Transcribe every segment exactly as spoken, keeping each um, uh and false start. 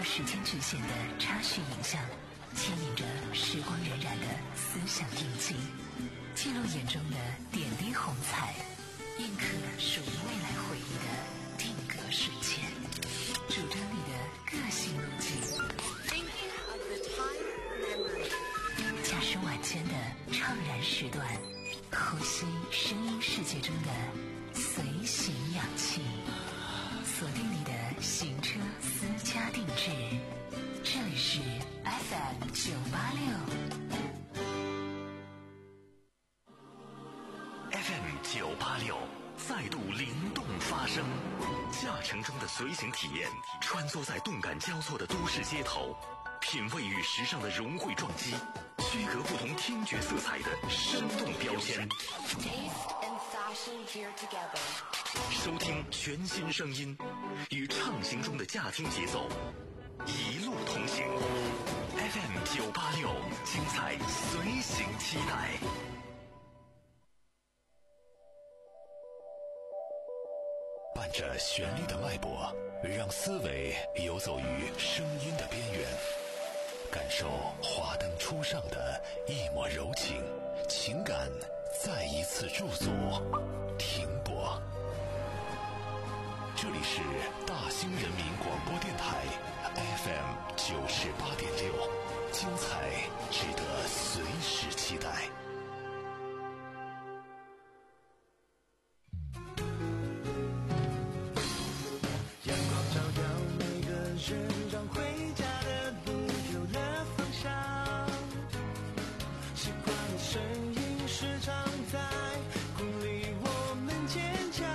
过时间局限的插叙影像，牵引着时光荏苒的思想印记，记录眼中的点滴红彩，印刻属于未来回忆的定格瞬间，主张你的个性路径，驾驶晚间的怅然时段，呼吸声音世界中的随行氧气，锁定你的行车私家定制，这里是 F M 九八六。 F M 九八六再度灵动发声，驾乘中的随行体验，穿梭在动感交错的都市街头，品味与时尚的融汇撞击，区隔不同听觉色彩的生动标签。收听全新声音，与畅行中的驾听节奏一路同行。F M 九八六，精彩随行期待。伴着旋律的脉搏，让思维游走于声音的边缘，感受华灯初上的一抹柔情，情感再一次驻足停泊。这里是大兴人民广播电台 F M 九十八点六，精彩值得随时期待。 寻找回家的路，有了方向。习惯的声音时常在鼓励我们坚强。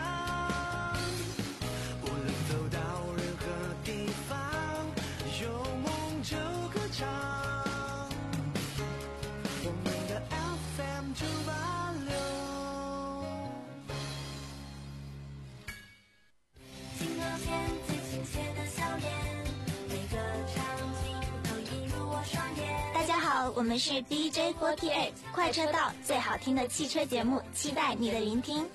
无论走到任何地方，有梦就歌唱。我们的 F M 九八六。 镜头前最亲切的笑脸。大家好，我们是 D J 四十八 快车道，最好听的汽车节目，期待你的聆听。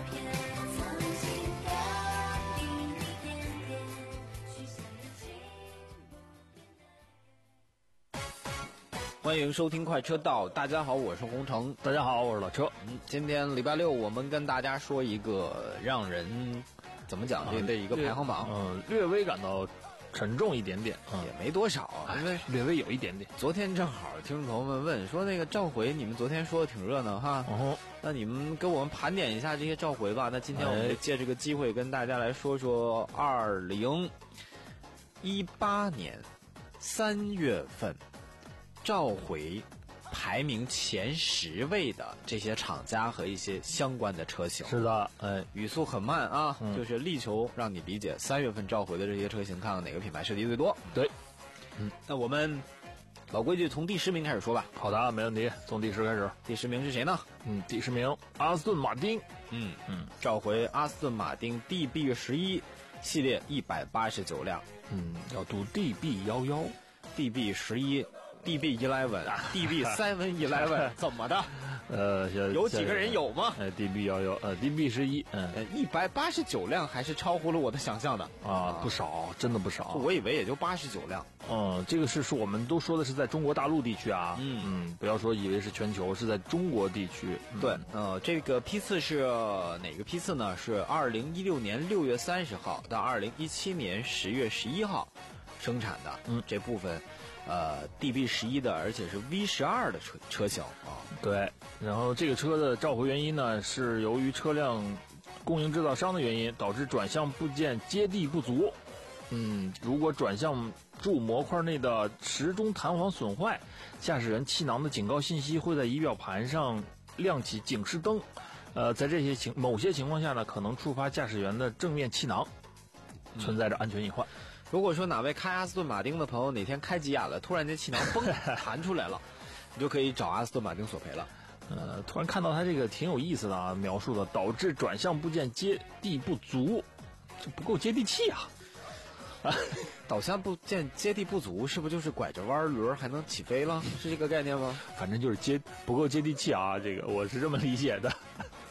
欢迎收听快车道，大家好，我是洪城。 大家好，我是老车。 嗯，今天礼拜六，我们跟大家说一个让人怎么讲这的一个排行榜， 嗯，略微感到沉重一点点， 嗯、也没多少啊，因为略微有一点点。 昨天正好听众朋友们问说，那个召回你们昨天说的挺热闹哈， 哦， 那你们给我们盘点一下这些召回吧。那今天我们就借这个机会跟大家来说说二零一八年三月份召回排名前十位的这些厂家和一些相关的车型。 是的，哎， 语速很慢啊， 嗯、 就是力求让你理解三月份召回的这些车型，看看哪个品牌设计最多。 对， 嗯，那我们老规矩，从第十名开始说吧。 好的，没问题，从第十开始。 第十名是谁呢？ 嗯，第十名阿斯顿马丁。 嗯嗯，召回阿斯顿马丁 D B 十一系列一百八十九辆。 嗯，要读 D B 幺幺 D B 十一。D B 十一 D B 三十一 怎么的？ 呃， 有几个人有吗？ 呃 ，D B 幺幺，呃 ，D B 十一，嗯， 一百八十九辆还是超乎了我的想象的啊，不少，真的不少。 我以为也就八十九辆。 嗯，这个是说我们都说的是在中国大陆地区啊， 嗯嗯，不要说以为是全球，是在中国地区。 嗯、对，呃，这个批次是哪个批次呢？是二零一六年六月三十号到二零一七年十月十一号生产的。 嗯， 这部分。呃 ，D B 十一 的，而且是 V 十二 的车车型啊。 对，然后这个车的召回原因呢，是由于车辆供应制造商的原因，导致转向部件接地不足。嗯，如果转向柱模块内的时钟弹簧损坏，驾驶人气囊的警告信息会在仪表盘上亮起警示灯。呃，在这些情某些情况下呢，可能触发驾驶员的正面气囊，存在着安全隐患。 嗯如果说哪位开阿斯顿马丁的朋友哪天开急眼了，突然间气囊嘣弹出来了，你就可以找阿斯顿马丁索赔了。 呃，突然看到他这个挺有意思的啊，描述的导致转向部件接地不足，这不够接地气啊！ 啊，导向部件接地不足，是不是就是拐着弯轮还能起飞了？是这个概念吗？ 反正就是接不够接地气啊，这个我是这么理解的。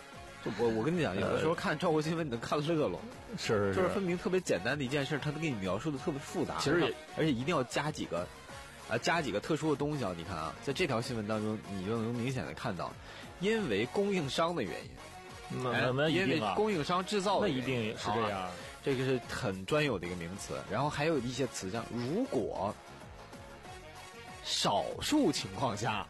我我跟你讲，有的时候看召回新闻你能看乐了， 是是就是分明特别简单的一件事，他都给你描述的特别复杂， 其实也而且一定要加几个，啊，加几个特殊的东西啊！你看啊，在这条新闻当中，你就能明显的看到，因为供应商的原因， 那那那一因为定啊， 供应商制造的那原因， 一定是这样。 啊这个是很专有的一个名词，然后还有一些词像如果少数情况下，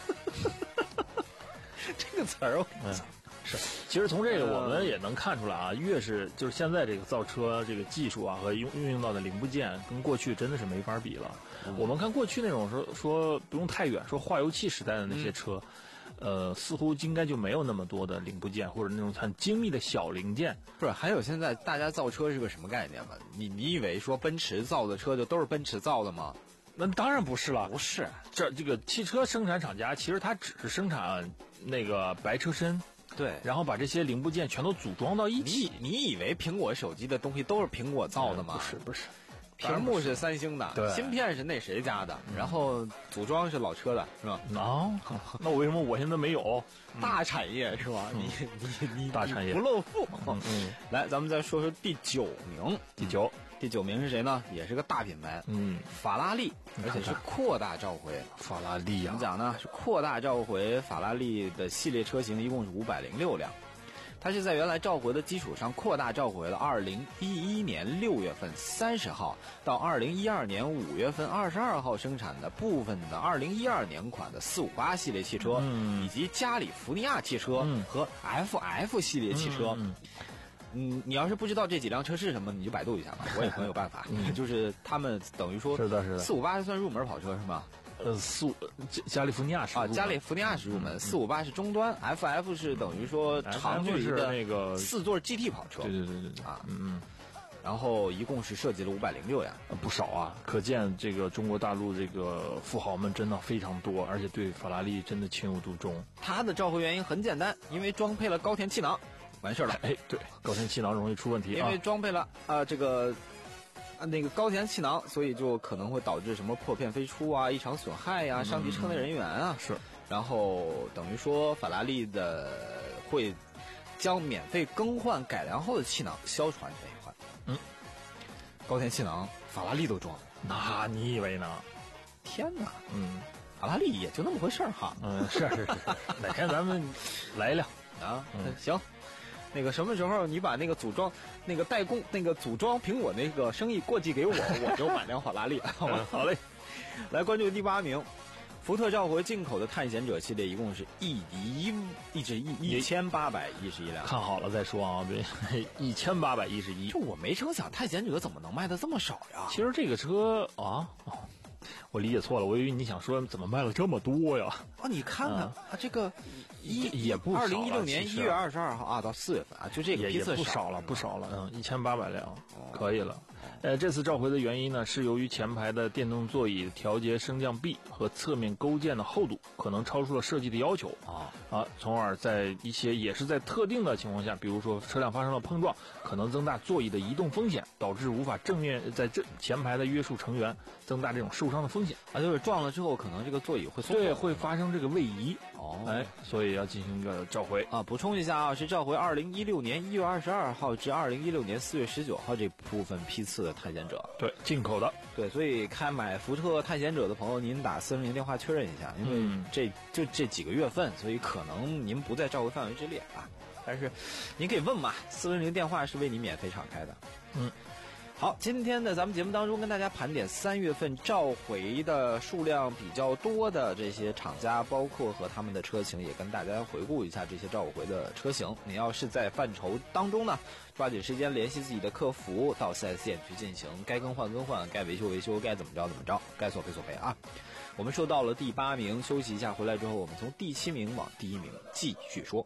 这个词儿我嗯，是。其实从这个我们也能看出来啊，越是就是现在这个造车这个技术啊和用运用到的零部件，跟过去真的是没法比了。嗯、我们看过去那种说说不用太远，说化油器时代的那些车。嗯呃，似乎应该就没有那么多的零部件，或者那种很精密的小零件。 不是，还有现在大家造车是个什么概念吗？你你以为说奔驰造的车就都是奔驰造的吗？ 那当然不是了， 不是。 这这个汽车生产厂家其实它只是生产那个白车身， 对， 然后把这些零部件全都组装到一起。 你你以为苹果手机的东西都是苹果造的吗？ 嗯、不是不是。 屏幕是三星的， 对， 芯片是那谁家的，然后组装是老车的，是吧？ 哦，那我为什么我现在没有？ 大产业是吧？你你你大产业不露富。 嗯嗯， 来，咱们再说说第九名， 第九， 第九名是谁呢？也是个大品牌， 嗯， 法拉利，而且是扩大召回。 法拉利啊， 怎么讲呢？是扩大召回法拉利的系列车型，一共是五百零六辆。它是在原来召回的基础上扩大召回了二零一一年六月份三十号到二零一二年五月份二十二号生产的部分的二零一二年款的四五八系列汽车， 嗯、 以及加利福尼亚汽车和 F F 系列汽车。 嗯， 嗯你要是不知道这几辆车是什么，你就百度一下吧，我也没有办法。嗯、就是他们等于说， 是的，是的， 四五八算入门跑车是吗？ 呃，四五加利福尼亚是啊，加利福尼亚是入门，四五八是终端 ，F F 是等于说长距离的那个四座 G T 跑车。 对对对对啊， 嗯嗯， 然后一共是设计了五百零六辆， 不少啊，可见这个中国大陆这个富豪们真的非常多，而且对法拉利真的情有独钟。 它的召回原因很简单，因为装配了高田气囊，完事儿了。 哎，对，高田气囊容易出问题， 因为装配了啊、呃、这个。那个高田气囊，所以就可能会导致什么破片飞出啊、异常损害呀、啊、伤及车内人员啊。 是， 然后等于说法拉利的会将免费更换改良后的气囊销传这一块。 嗯， 高田气囊法拉利都装， 那你以为呢？ 天哪！ 嗯， 法拉利也就那么回事儿哈。 嗯，是是是，哪天咱们来一辆啊？ 嗯， 行。那个什么时候你把那个组装、那个代工、那个组装苹果那个生意过继给我，我就买辆法拉利，好吧？ 好嘞。 来关注第八名，福特召回进口的探险者系列，一共是一一一至一一千八百一十一辆。 看好了再说啊，对，一千八百一十一。 就我没成想，探险者怎么能卖的这么少呀？ 其实这个车啊。哦我理解错了，我以为你想说怎么卖了这么多呀？ 啊，你看看、嗯、啊，这个一也不少二零一六年一月二十二号啊到四月份啊，就这个批次也不少了，不少了，嗯，一千八百辆，可以了。呃，这次召回的原因呢，是由于前排的电动座椅调节升降臂和侧面勾件的厚度可能超出了设计的要求啊啊，从而在一些也是在特定的情况下，比如说车辆发生了碰撞，可能增大座椅的移动风险，导致无法正面在这前排的约束成员，增大这种受伤的风险啊，就是撞了之后，可能这个座椅会松对会发生这个位移哦， 哎，所以要进行一个召回啊。补充一下啊，是召回二零一六年一月二十二号至二零一六年四月十九号这部分批次的探险者。 对，进口的。 对，所以开买福特探险者的朋友，您打四零零电话确认一下，因为这、嗯、就这几个月份，所以可能您不在召回范围之列啊。但是您可以问嘛，四零零电话是为你免费敞开的。 嗯。 好，今天的咱们节目当中跟大家盘点三月份召回的数量比较多的这些厂家，包括和他们的车型，也跟大家回顾一下这些召回的车型。你要是在范畴当中呢，抓紧时间联系自己的客服，到 四 S 店去进行该更换更换，该维修维修，该怎么着怎么着，该索赔索赔啊。我们说到了第八名，休息一下，回来之后我们从第七名往第一名继续说。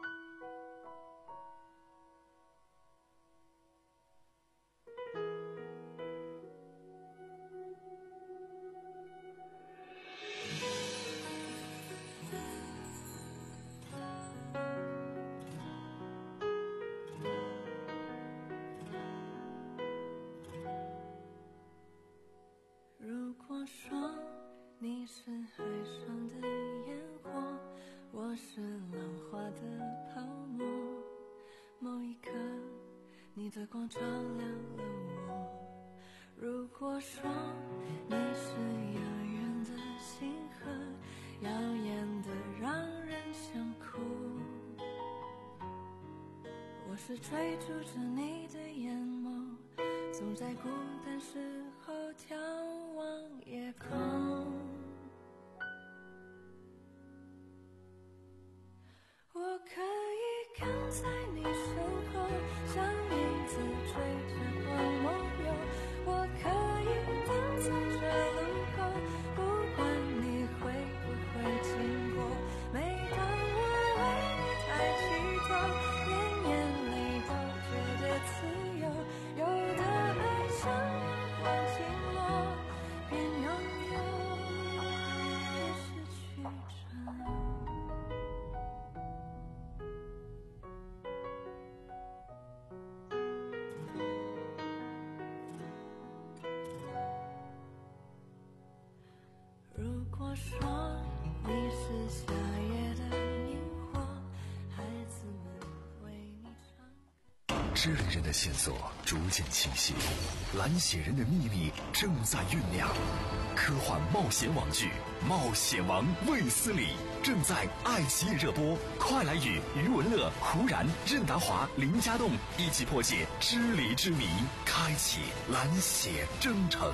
如果说你是海上的烟火，我是浪花的泡沫， 一刻，你的光照亮了我。如果说你是遥远的星河，耀眼的让人想哭，我是追逐着你的眼眸，总在孤单时候眺望夜空。我可以跟在你身后，像影子追着我梦游。我可以等在这路口，不管你会不会经过。每当我为你抬起头，连眼泪都觉得自由。有的爱像阳光倾落，边拥有边失去着。如果说你是夏夜的萤火，孩子们为你唱。 知人人的线索逐渐清晰，蓝血人的秘密正在酝酿。科幻冒险网剧《冒险王卫斯理》正在爱奇艺热播，快来与余文乐、胡然、任达华、林家栋一起破解支离之谜，开启蓝血征程。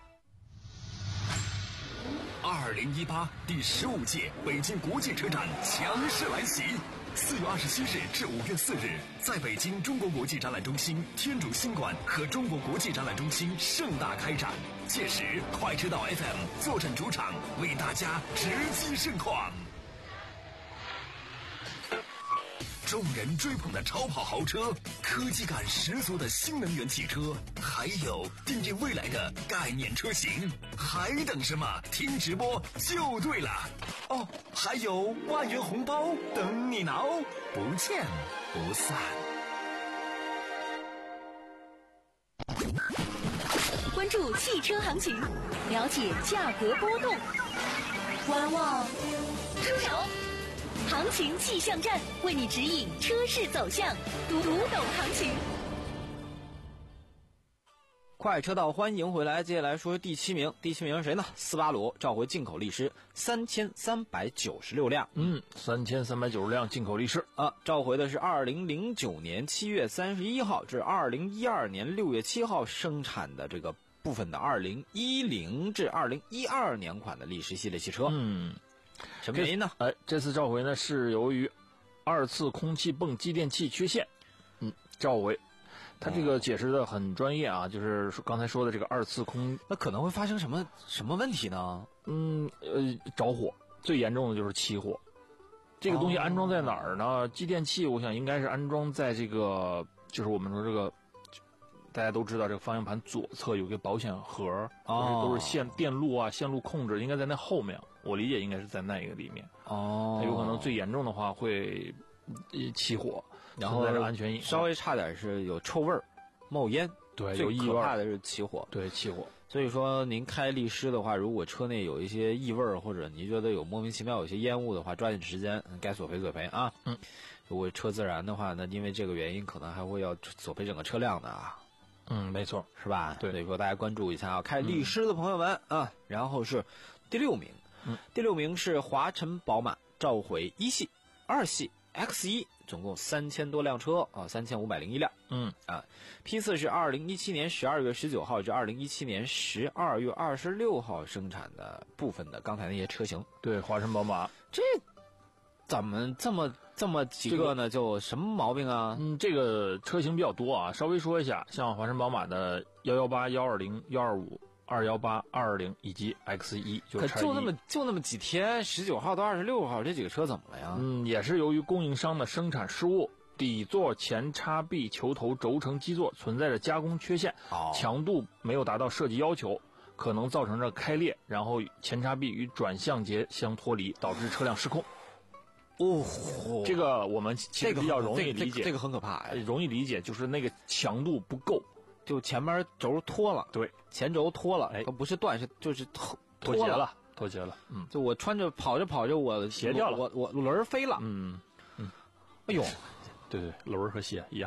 二零一八第十五届北京国际车展强势来袭，四月二十七日至五月四日，在北京中国国际展览中心、天主新馆和中国国际展览中心盛大开展。届时，快车道 F M 坐镇主场，为大家直击盛况。众人追捧的超跑豪车，科技感十足的新能源汽车，还有定义未来的概念车型，还等什么？听直播就对了哦！还有万元红包等你拿哦，不见不散。 关注汽车行情，了解价格波动，观望出手。行情气象站为你指引车市走向，读读懂行情。 快车道，欢迎回来。接下来说第七名，第七名是谁呢？斯巴鲁召回进口力狮三千三百九十六辆。 嗯，三千三百九十辆进口力狮啊，召回的是二零零九年七月三十一号至二零一二年六月七号生产的这个部分的二零一零至二零一二年款的力狮系列汽车。 嗯。 什么原因呢？ 哎，这次召回呢是由于二次空气泵继电器缺陷，嗯，召回。他这个解释的很专业啊，就是刚才说的这个二次空， 那可能会发生什么什么问题呢？ 嗯，呃，着火，最严重的就是起火。这个东西安装在哪儿呢？哦、继电器，我想应该是安装在这个，就是我们说这个。大家都知道，这个方向盘左侧有个保险盒， 哦， 都是线电路啊、线路控制，应该在那后面。我理解应该是在那个里面。 哦， 它有可能最严重的话会起火， 然后安全隐患稍微差点是有臭味儿、冒烟， 对， 最有异味。 可怕的是起火， 对，起火。 所以说，您开力狮的话，如果车内有一些异味或者你觉得有莫名其妙有些烟雾的话，抓紧时间，该索赔索赔啊。 嗯， 如果车自燃的话，那因为这个原因，可能还会要索赔整个车辆的啊。 嗯，没错， 是吧？ 对， 所以说大家关注一下啊，开力狮的朋友们、嗯、啊。然后是第六名， 嗯， 第六名是华晨宝马召回一系、二系、X 一，总共三千多辆车啊，三千五百零一辆。 嗯啊，批次是二零一七年十二月十九号至二零一七年十二月二十六号生产的部分的刚才那些车型。 对，华晨宝马这怎么这么这么几个呢？就什么毛病啊？ 嗯，这个车型比较多啊，稍微说一下，像华晨宝马的幺幺八、幺二零、幺二五、二幺八、二二零以及 X 一，就可就那么就那么几天，十九号到二十六号这几个车怎么了呀？ 嗯，也是由于供应商的生产失误，底座前叉臂球头轴承基座存在着加工缺陷， 哦、 强度没有达到设计要求，可能造成着开裂，然后前叉臂与转向节相脱离，导致车辆失控。 哦， 这个我们其实比较容易理解， 这个、这个很可怕呀， 容易理解，就是那个强度不够， 就前面轴脱了， 对， 前轴脱了， 哎， 它不是断，是就是脱脱节了，脱节了，嗯， 就我穿着跑着跑着，我鞋掉了， 我我轮儿飞了， 嗯嗯， 哎呦， 对对，轮儿和鞋一样，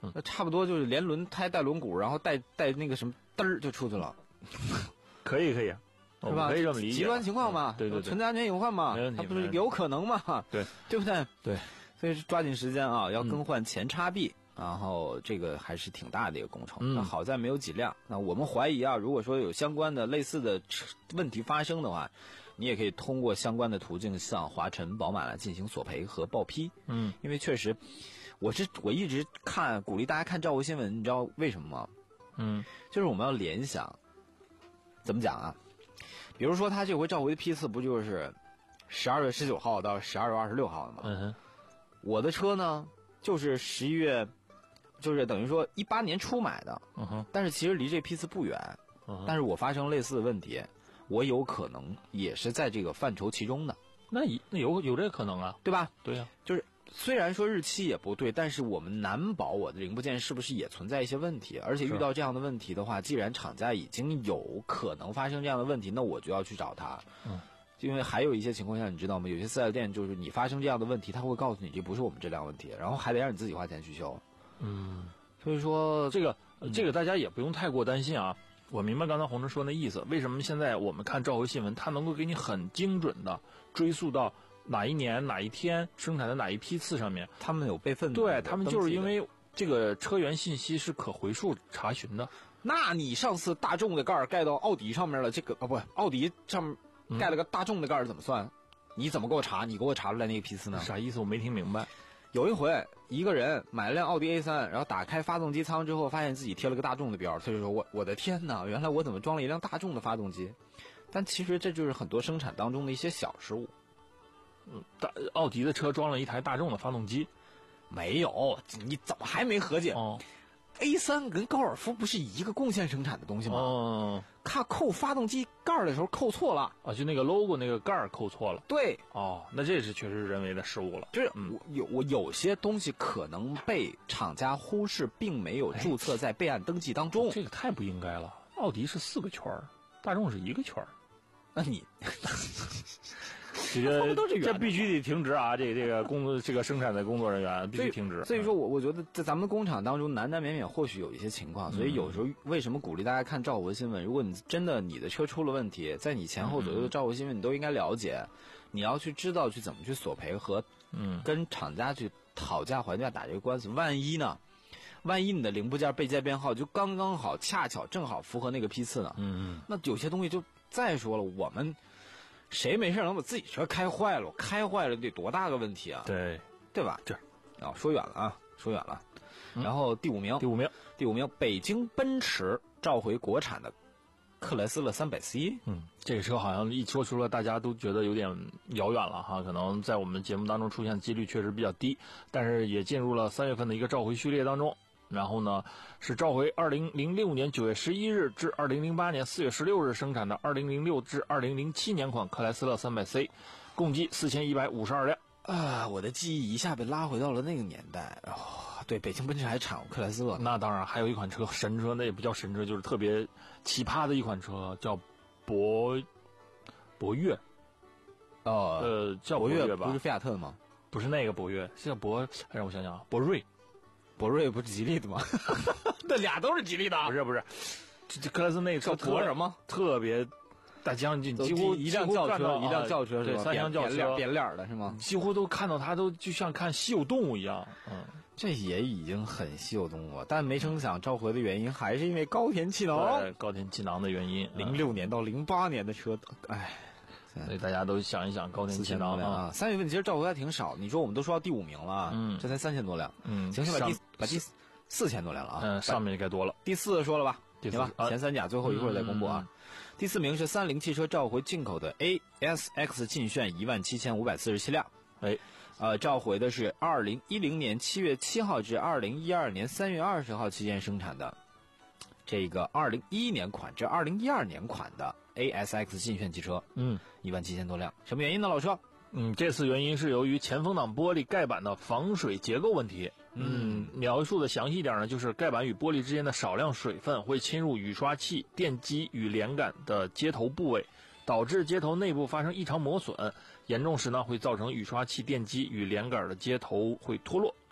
嗯， 那差不多就是连轮胎带轮毂，然后带带那个什么嘚儿就出去了， 可以可以， 是吧？ 可以这么理解。 极端情况嘛， 嗯、对对对， 存在安全隐患嘛，它不是有可能嘛？ 对， 对不对？ 对， 所以抓紧时间啊，要更换前叉臂。嗯然后这个还是挺大的一个工程， 嗯、 那好在没有几辆。那我们怀疑啊，如果说有相关的类似的问题发生的话，你也可以通过相关的途径向华晨宝马来进行索赔和报批。 嗯， 因为确实，我是我一直看鼓励大家看召回新闻，你知道为什么吗？ 嗯， 就是我们要联想，怎么讲啊？比如说他这回召回的批次不就是十二月十九号到十二月二十六号的吗？ 嗯哼， 我的车呢就是十一月。就是等于说一八年初买的， 嗯哼， 但是其实离这批次不远， 嗯、 但是我发生类似的问题，我有可能也是在这个范畴其中的。 那那有有这个可能啊， 对吧？ 对呀、啊， 就是虽然说日期也不对，但是我们难保我的零部件是不是也存在一些问题，而且遇到这样的问题的话，既然厂家已经有可能发生这样的问题，那我就要去找他。 嗯。 因为还有一些情况下，你知道吗？有些四 S 店就是你发生这样的问题，他会告诉你这不是我们这辆问题，然后还得让你自己花钱去修。 嗯。 所以说这个这个大家也不用太过担心啊。我明白刚才洪晨说那意思。为什么现在我们看召回新闻，它能够给你很精准的追溯到哪一年哪一天生产的哪一批次上面？ 他们有备份的， 对他们就是因为这个车源信息是可回溯查询的。 那你上次大众的盖儿盖到奥迪上面了，这个啊不，奥迪上面盖了个大众的盖儿怎么算？嗯、你怎么给我查？你给我查出来那个批次呢？ 啥意思？我没听明白。 有一回，一个人买了辆奥迪 A 三，然后打开发动机舱之后，发现自己贴了个大众的标，他就说：“我我的天哪，原来我怎么装了一辆大众的发动机？”但其实这就是很多生产当中的一些小失误。 嗯，大奥迪的车装了一台大众的发动机， 没有？你怎么还没和解？ 哦 A 三跟高尔夫不是一个共线生产的东西吗？ 哦， 他扣发动机盖的时候扣错了啊，就那个 logo 那个盖儿扣错了。 对， 哦，那这是确实是人为的失误了。 就是我有我有些东西可能被厂家忽视，并没有注册在备案登记当中。 这个太不应该了。奥迪是四个圈儿，大众是一个圈儿， 那你这个这必须得停职啊！这个、这个工作这个生产的工作人员必须停职。 所以说我我觉得在咱们工厂当中难难免免或许有一些情况，所以有时候为什么鼓励大家看召回新闻？如果你真的你的车出了问题，在你前后左右的召回新闻你都应该了解，你要去知道去怎么去索赔和嗯跟厂家去讨价还价打这个官司。万一呢？万一你的零部件备件编号就刚刚好，恰巧正好符合那个批次呢？ 嗯， 那有些东西就再说了，我们谁没事能把自己车开坏了？开坏了得多大个问题啊？ 对， 对吧？ 这啊，说远了啊，说远了。 嗯、 然后第五名， 第五名， 第五名，北京奔驰召回国产的克莱斯勒三百 C。 嗯，这个车好像一说出来，大家都觉得有点遥远了哈。可能在我们节目当中出现的几率确实比较低，但是也进入了三月份的一个召回序列当中。然后呢，是召回二零零六年九月十一日至二零零八年四月十六日生产的二零零六至二零零七年款克莱斯勒三百 C， 共计四千一百五十二辆。 啊，我的记忆一下被拉回到了那个年代。哦，对，北京奔驰还产过克莱斯勒。 那当然，还有一款车神车，那也不叫神车，就是特别奇葩的一款车，叫博博越。 哦， 呃，叫博越吧？ 不是菲亚特吗？ 不是那个博越，是叫博，让我想想，博瑞。 博瑞不是吉利的吗？ 那俩都是吉利的。不是不是，这这克莱斯那个车博什么？ 特别大将军，几乎一辆轿车，一辆轿车是吧？三厢轿车， 扁脸的是吗？ 几乎都看到它都就像看稀有动物一样。嗯， 这也已经很稀有动物了，但没成想召回的原因还是因为高田气囊。 高田气囊的原因。 零六年到零八年的车，哎。 所以大家都想一想，高田气囊啊，三月份其实召回还挺少。你说我们都说到第五名了，嗯，这才三千多辆， 嗯， 行，先把第把第四千多辆了啊， 嗯，上面就该多了。 第四说了吧， 行吧，前三甲最后一会儿再公布啊。第四名是三菱汽车召回进口的 A S X 劲炫一万七千五百四十七辆， 哎， 呃，召回的是二零一零年七月七号至二零一二年三月二十号期间生产的这个二零一一年款至二零一二年款的 A S X 劲炫汽车， 嗯， 一万七千多辆，什么原因呢？老车？ 嗯，这次原因是由于前风挡玻璃盖板的防水结构问题。嗯，描述的详细一点呢，就是盖板与玻璃之间的少量水分会侵入雨刷器、电机与连杆的接头部位，导致接头内部发生异常磨损，严重时呢会造成雨刷器、电机与连杆的接头会脱落，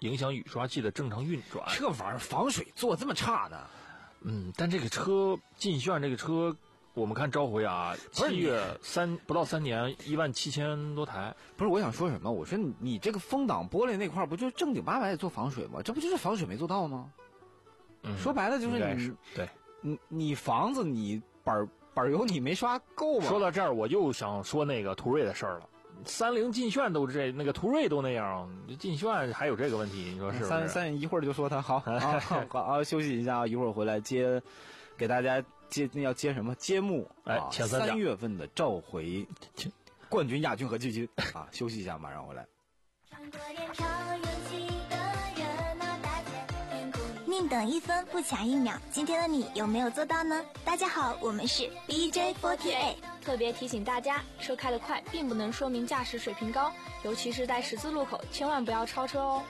影响雨刷器的正常运转。 这玩意儿防水做这么差呢？ 嗯，但这个车劲炫这个车。我们看召回啊，七月三不到三年，一万七千多台。 不是，我想说什么？我说你你这个风挡玻璃那块不就是正经八百也做防水吗？这不就是防水没做到吗？ 嗯， 说白了就是你是对， 你你房子你板板油你没刷够吗？ 说到这儿，我又想说那个途锐的事儿了。三菱劲炫都这那个途锐都那样，劲炫还有这个问题，你说是不是？ 三三一会儿就说他好啊好啊，休息一下啊，一会儿回来接给大家。接那要接什么？揭幕哎， 啊， 前三三月份的召回冠军、亚军和季军啊！休息一下，马上回来。 宁等一分不抢一秒，今天的你有没有做到呢？大家好，我们是 B J 四十八。 特别提醒大家，车开得快并不能说明驾驶水平高，尤其是在十字路口，千万不要超车哦。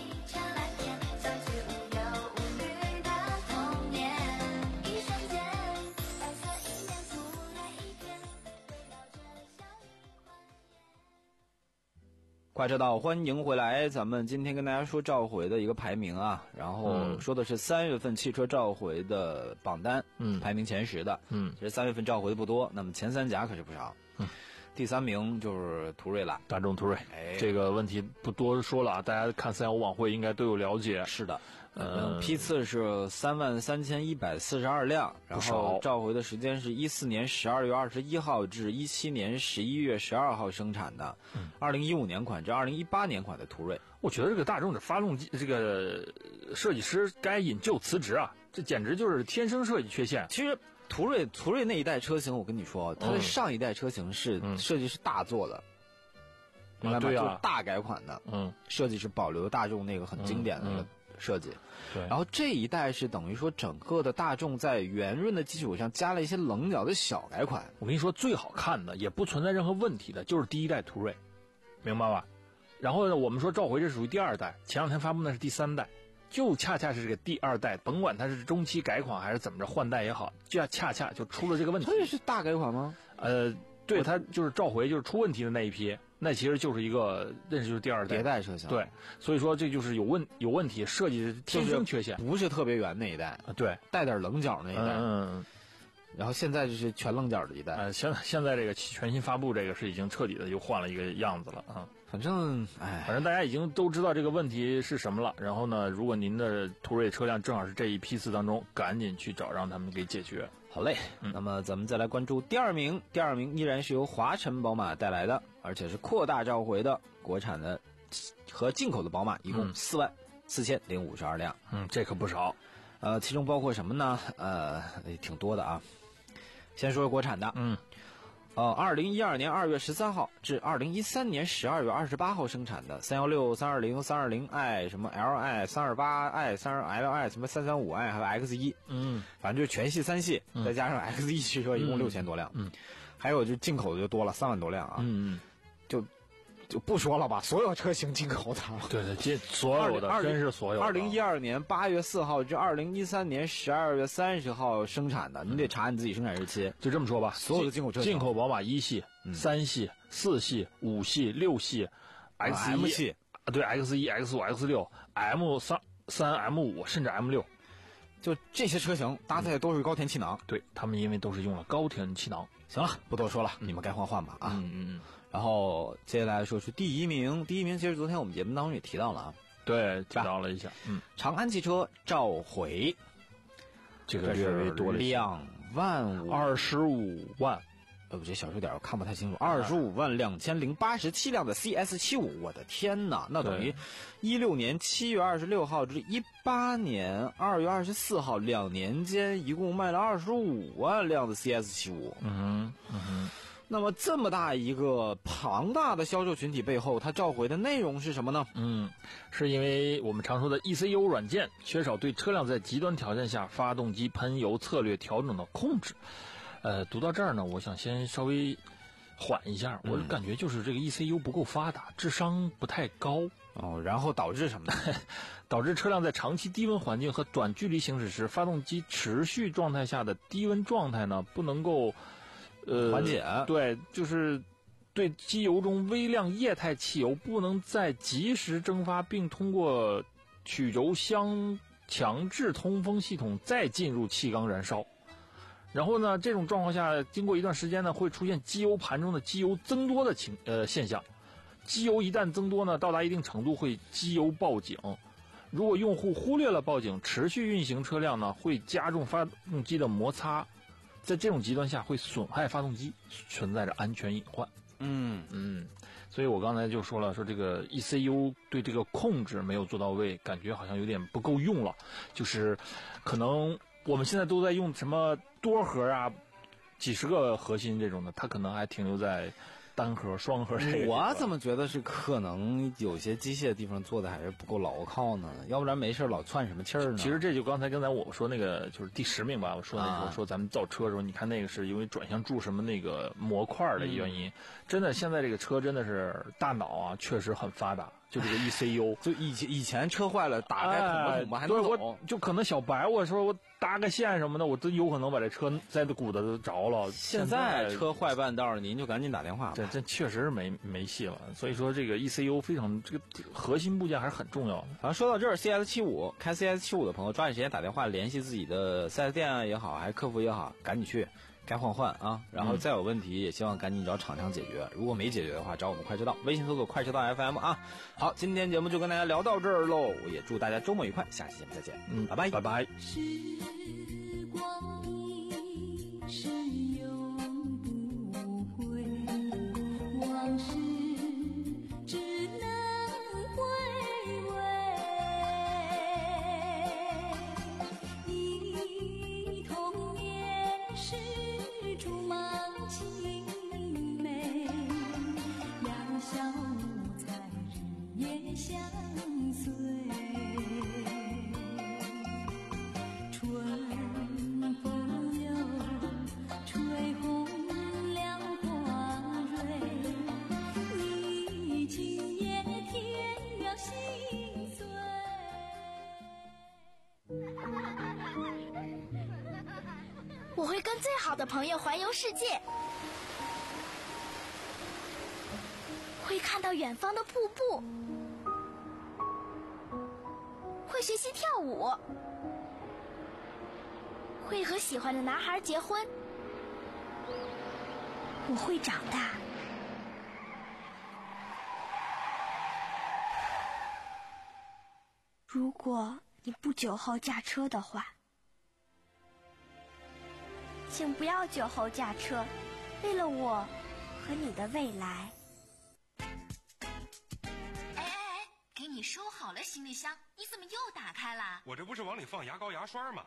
快车道，欢迎回来！咱们今天跟大家说召回的一个排名啊，然后说的是三月份汽车召回的榜单， 嗯， 排名前十的， 嗯， 其实三月份召回的不多，那么前三甲可是不少， 嗯， 第三名就是途锐了， 大众途锐， 哎， 这个问题不多说了啊，大家看三幺五晚会应该都有了解。 是的。 嗯， 批次是三万三千一百四十二辆，然后召回的时间是一四年十二月二十一号至一七年十一月十二号生产的，二零一五年款至二零一八年款的途锐。 我觉得这个大众的发动机，这个设计师该引咎辞职啊！这简直就是天生设计缺陷。 其实途锐途锐那一代车型，我跟你说，它的上一代车型是、嗯、设计是大做的，明白吗？ 对啊， 就是大改款的， 嗯， 设计是保留大众那个很经典的那个。嗯嗯设计， 对， 然后这一代是等于说整个的大众在圆润的基础上加了一些棱角的小改款。 我跟你说，最好看的也不存在任何问题的，就是第一代途锐，明白吧？然后呢，我们说召回这属于第二代，前两天发布的是第三代，就恰恰是这个第二代，甭管它是中期改款还是怎么着换代也好，就恰恰就出了这个问题。 这是大改款吗？ 呃，对，它就是召回就是出问题的那一批。那其实就是一个，那就是第二代迭代车型。 对，所以说这就是有问有问题，设计天生缺陷， 不是特别圆那一代啊，对， 带点棱角那一代。 嗯， 然后现在就是全棱角的一代。 呃，现现在这个全新发布这个是已经彻底的又换了一个样子了啊。 反正哎， 反正大家已经都知道这个问题是什么了。然后呢，如果您的途锐车辆正好是这一批次当中，赶紧去找让他们给解决。 好嘞，嗯、那么咱们再来关注第二名，第二名依然是由华晨宝马带来的，而且是扩大召回的国产的和进口的宝马，一共四万四千零五十二辆。 嗯，这可不少。 呃，其中包括什么呢？呃，挺多的啊。先说说国产的， 嗯。 呃，二零一二年二月十三号至二零一三年十二月二十八号生产的三一六、三二零、三二零 i 什么 L i、三二八 i、三二 L i 什么三三五 i 还有 X 一， 嗯， 反正就是全系三系， 嗯、 再加上 X 一汽车一共六千多辆， 嗯， 还有就进口的就多了三万多辆啊， 嗯嗯， 就就不说了吧，所有车型进口的， 对对，这所有的真是所有的。 二零一二年八月四号至二零一三年十二月三十号生产的，你得查你自己生产日期。 就这么说吧， 所有的进口车型， 进口宝马一系、 嗯、 三系、四系、五系、六系、X 一、 M 系啊，对 X 一、X 五、X 六、M 三、三 M 五，甚至 M 六， 就这些车型搭载都是高田气囊。 嗯、对他们，因为都是用了高田气囊。 行了，不多说了，你们该换换吧啊。 嗯嗯嗯。 然后接下来说是第一名，第一名其实昨天我们节目当中也提到了啊， 对，提到了一下，嗯， 长安汽车召回， 这个略微多了两万五二十五万， 呃，我这小数点我看不太清楚，二十五万两千零八十七辆的 C S 七五，我的天哪，那等于一六年七月二十六号至一八年二月二十四号两年间，一共卖了二十五万辆的 C S 七五， 嗯哼，嗯哼。 那么这么大一个庞大的销售群体背后，它召回的内容是什么呢？ 嗯，是因为我们常说的 E C U 软件缺少对车辆在极端条件下发动机喷油策略调整的控制。呃，读到这儿呢，我想先稍微缓一下，我感觉就是这个 E C U 不够发达，智商不太高哦，然后导致什么呢？ 导致车辆在长期低温环境和短距离行驶时，发动机持续状态下的低温状态呢不能够。呃， 缓解对，就是对机油中微量液态汽油不能再及时蒸发，并通过曲轴箱强制通风系统再进入气缸燃烧。然后呢，这种状况下，经过一段时间呢，会出现机油盘中的机油增多的情呃现象。机油一旦增多呢，到达一定程度会机油报警。如果用户忽略了报警，持续运行车辆呢，会加重发动机的摩擦，在这种极端下会损害发动机，存在着安全隐患。 嗯嗯，所以我刚才就说了，说这个 E C U 对这个控制没有做到位，感觉好像有点不够用了。就是可能我们现在都在用什么多核啊，几十个核心这种的，它可能还停留在单核、双核这个。 我怎么觉得是可能有些机械地方做的还是不够牢靠呢？要不然没事老窜什么气儿呢？ 其实这就刚才刚才我说那个就是第十名吧，我说那时候、 啊、 说咱们造车的时候，你看那个是因为转向柱什么那个模块的原因、嗯，真的现在这个车真的是大脑啊，确实很发达。就这个 E C U， 就以前以前车坏了打开捅吧捅吧还能走， 对，我就可能小白我说我搭个线什么的，我都有可能把这车栽的骨头都着了。 现在车坏半道，您就赶紧打电话吧。 这这确实是没没戏了。所以说这个 E C U 非常这个核心部件还是很重要的。 好，说到这儿 ，C S 七五 开 C S 七五的朋友抓紧时间打电话联系自己的四 S 店也好，还是客服也好，赶紧去。该换换啊，然后再有问题、嗯、也希望赶紧找厂商解决，如果没解决的话找我们快车道，微信搜索快车道 F M 啊。好，今天节目就跟大家聊到这儿喽，也祝大家周末愉快，下期节目再见。 嗯， 拜拜拜拜。 时光一逝永不回，往事只能回味，忆童年时竹马青梅，两小无猜日夜相随，春风又吹红了花蕊，你今夜添了心碎。 我会跟最好的朋友环游世界，会看到远方的瀑布，会学习跳舞，会和喜欢的男孩结婚。我会长大。如果你不酒后驾车的话，请不要酒后驾车，为了我和你的未来。 哎哎哎，给你收好了行李箱，你怎么又打开了？ 我这不是往里放牙膏牙刷吗？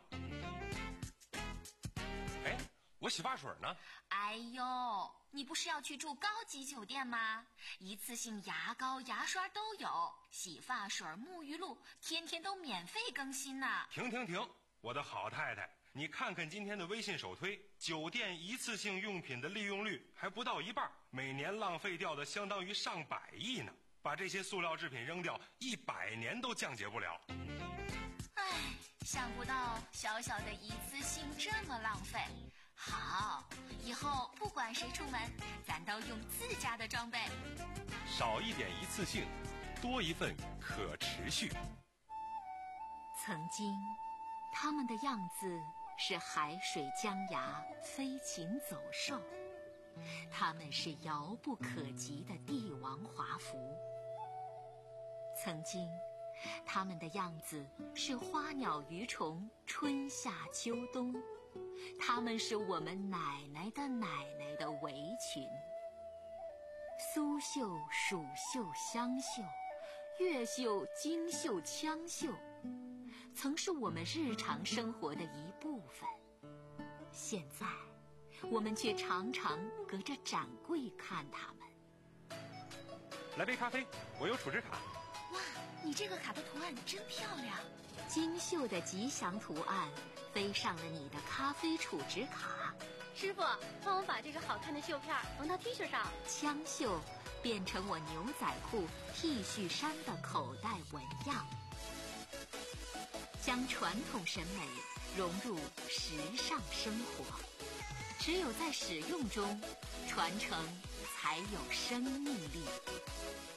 哎，我洗发水呢。 哎呦，你不是要去住高级酒店吗？一次性牙膏牙刷都有，洗发水沐浴露天天都免费更新呢。 停停停，我的好太太，你看看今天的微信首推，酒店一次性用品的利用率还不到一半，每年浪费掉的相当于上百亿呢。把这些塑料制品扔掉，一百年都降解不了。 唉，想不到小小的一次性这么浪费。好，以后不管谁出门，咱都用自家的装备。 少一点一次性，多一份可持续。 曾经，他们的样子是海水江崖，飞禽走兽，他们是遥不可及的帝王华服。曾经，他们的样子是花鸟鱼虫，春夏秋冬，他们是我们奶奶的奶奶的围裙。苏绣、蜀绣、湘绣，越绣、金绣、枪绣，曾是我们日常生活的一部分。现在，我们却常常隔着展柜看他们。 来杯咖啡，我有储值卡。 哇，你这个卡的图案真漂亮，精绣的吉祥图案飞上了你的咖啡储值卡。 师傅，帮我把这个好看的绣片缝到 T 恤上。 枪绣变成我牛仔裤、T 恤衫的口袋纹样，将传统审美融入时尚生活。只有在使用中，传承才还有生命力。